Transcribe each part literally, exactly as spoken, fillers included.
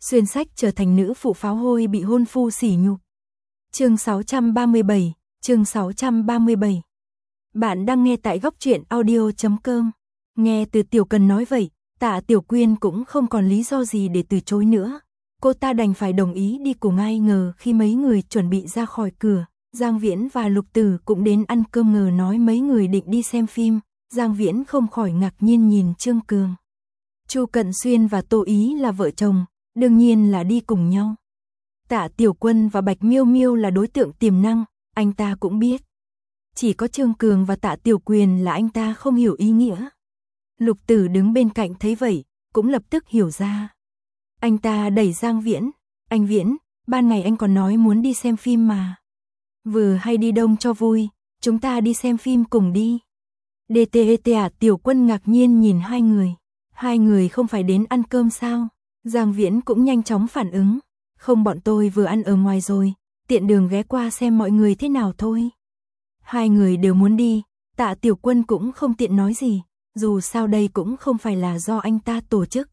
xuyên sách trở thành nữ phụ pháo hôi bị hôn phu sỉ nhục. Chương sáu trăm ba mươi bảy, chương sáu trăm ba mươi bảy. Bạn đang nghe tại góc truyện audio chấm com. Nghe từ Tiểu Cần nói vậy, Tạ Tiểu Quyên cũng không còn lý do gì để từ chối nữa. Cô ta đành phải đồng ý đi cùng. Ai ngờ khi mấy người chuẩn bị ra khỏi cửa, Giang Viễn và Lục Tử cũng đến ăn cơm. Ngờ nói mấy người định đi xem phim, Giang Viễn không khỏi ngạc nhiên nhìn Trương Cường. Chu Cận Xuyên và Tô Ý là vợ chồng, đương nhiên là đi cùng nhau. Tạ Tiểu Quân và Bạch Miêu Miêu là đối tượng tiềm năng, anh ta cũng biết. Chỉ có Trương Cường và Tạ Tiểu Quyền là anh ta không hiểu ý nghĩa. Lục Tử đứng bên cạnh thấy vậy, cũng lập tức hiểu ra. Anh ta đẩy Giang Viễn, anh Viễn, ban ngày anh còn nói muốn đi xem phim mà. Vừa hay đi đông cho vui, chúng ta đi xem phim cùng đi. đê tê e tê à, Tiểu Quân ngạc nhiên nhìn hai người. Hai người không phải đến ăn cơm sao? Giang Viễn cũng nhanh chóng phản ứng. Không, bọn tôi vừa ăn ở ngoài rồi, tiện đường ghé qua xem mọi người thế nào thôi. Hai người đều muốn đi, Tạ Tiểu Quân cũng không tiện nói gì, dù sao đây cũng không phải là do anh ta tổ chức.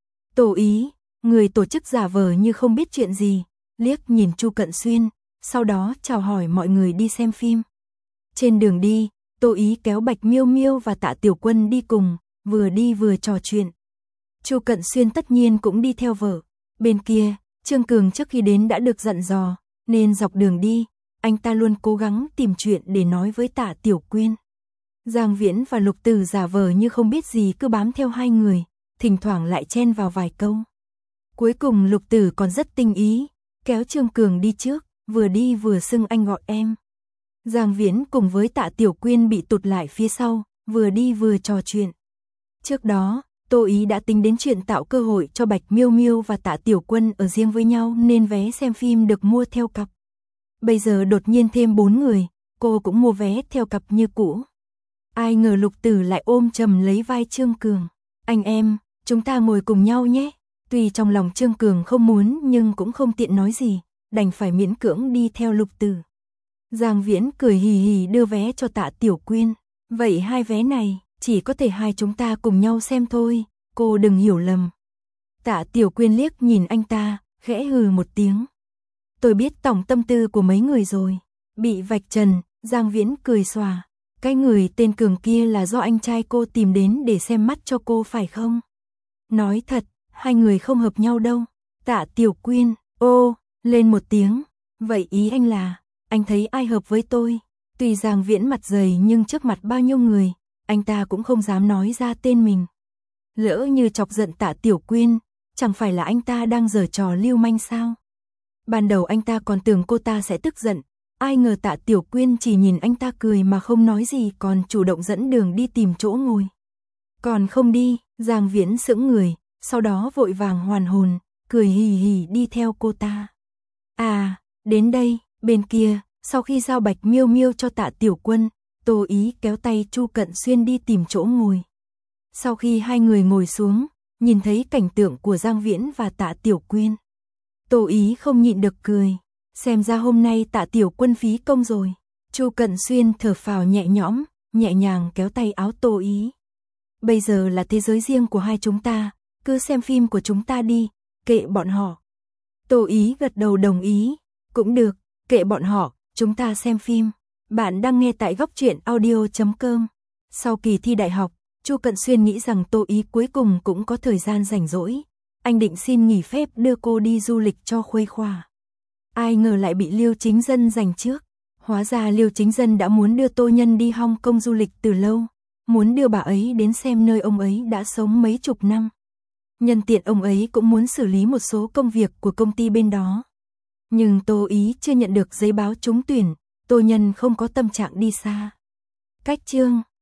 Tô Ý, người tổ chức giả vờ như không biết chuyện gì, liếc nhìn Chu Cận Xuyên, sau đó chào hỏi mọi người đi xem phim. Trên đường đi, Tô Ý kéo Bạch Miêu Miêu và Tạ Tiểu Quân đi cùng, vừa đi vừa trò chuyện. Chu Cận Xuyên tất nhiên cũng đi theo vợ. Bên kia, Trương Cường trước khi đến đã được dặn dò, nên dọc đường đi, anh ta luôn cố gắng tìm chuyện để nói với Tạ Tiểu Quyên. Giang Viễn và Lục Tử giả vờ như không biết gì cứ bám theo hai người, thỉnh thoảng lại chen vào vài câu. Cuối cùng Lục Tử còn rất tinh ý, kéo Trương Cường đi trước, vừa đi vừa xưng anh gọi em. Giang Viễn cùng với Tạ Tiểu Quyên bị tụt lại phía sau, vừa đi vừa trò chuyện. Trước đó, Tô Ý đã tính đến chuyện tạo cơ hội cho Bạch Miêu Miêu và Tạ Tiểu Quân ở riêng với nhau nên vé xem phim được mua theo cặp. Bây giờ đột nhiên thêm bốn người, cô cũng mua vé theo cặp như cũ. Ai ngờ Lục Tử lại ôm chầm lấy vai Trương Cường. Anh em, chúng ta ngồi cùng nhau nhé. Tuy trong lòng Trương Cường không muốn nhưng cũng không tiện nói gì, đành phải miễn cưỡng đi theo Lục Tử. Giang Viễn cười hì hì đưa vé cho Tạ Tiểu Quyên. Vậy hai vé này, chỉ có thể hai chúng ta cùng nhau xem thôi, cô đừng hiểu lầm. Tạ Tiểu Quyên liếc nhìn anh ta, khẽ hừ một tiếng. Tôi biết tổng tâm tư của mấy người rồi. Bị vạch trần, Giang Viễn cười xòa. Cái người tên Cường kia là do anh trai cô tìm đến để xem mắt cho cô phải không? Nói thật, hai người không hợp nhau đâu. Tạ Tiểu Quyên, ô, lên một tiếng. Vậy ý anh là, anh thấy ai hợp với tôi? Tuy Giang Viễn mặt dày nhưng trước mặt bao nhiêu người, anh ta cũng không dám nói ra tên mình. Lỡ như chọc giận Tạ Tiểu Quyên, chẳng phải là anh ta đang giở trò lưu manh sao? Ban đầu anh ta còn tưởng cô ta sẽ tức giận, ai ngờ Tạ Tiểu Quyên chỉ nhìn anh ta cười mà không nói gì, còn chủ động dẫn đường đi tìm chỗ ngồi. Còn không đi, Giang Viễn sững người, sau đó vội vàng hoàn hồn, cười hì hì đi theo cô ta. À, đến đây, bên kia, sau khi giao Bạch Miêu Miêu cho Tạ Tiểu Quân, Tô Ý kéo tay Chu Cận Xuyên đi tìm chỗ ngồi. Sau khi hai người ngồi xuống, nhìn thấy cảnh tượng của Giang Viễn và Tạ Tiểu Quyên, Tô Ý không nhịn được cười. Xem ra hôm nay Tạ Tiểu Quân phí công rồi. Chu Cận Xuyên thở phào nhẹ nhõm, nhẹ nhàng kéo tay áo Tô Ý. Bây giờ là thế giới riêng của hai chúng ta, cứ xem phim của chúng ta đi, kệ bọn họ. Tô Ý gật đầu đồng ý. Cũng được, kệ bọn họ, chúng ta xem phim. Bạn đang nghe tại góc truyện audio chấm com. Sau kỳ thi đại học, Chu Cận Xuyên nghĩ rằng Tô Ý cuối cùng cũng có thời gian rảnh rỗi. Anh định xin nghỉ phép đưa cô đi du lịch cho khuây khỏa. Ai ngờ lại bị Liêu Chính Dân giành trước. Hóa ra Liêu Chính Dân đã muốn đưa Tô Nhân đi Hong Kong du lịch từ lâu. Muốn đưa bà ấy đến xem nơi ông ấy đã sống mấy chục năm. Nhân tiện ông ấy cũng muốn xử lý một số công việc của công ty bên đó. Nhưng Tô Ý chưa nhận được giấy báo trúng tuyển, Tô Nhân không có tâm trạng đi xa. Cách chương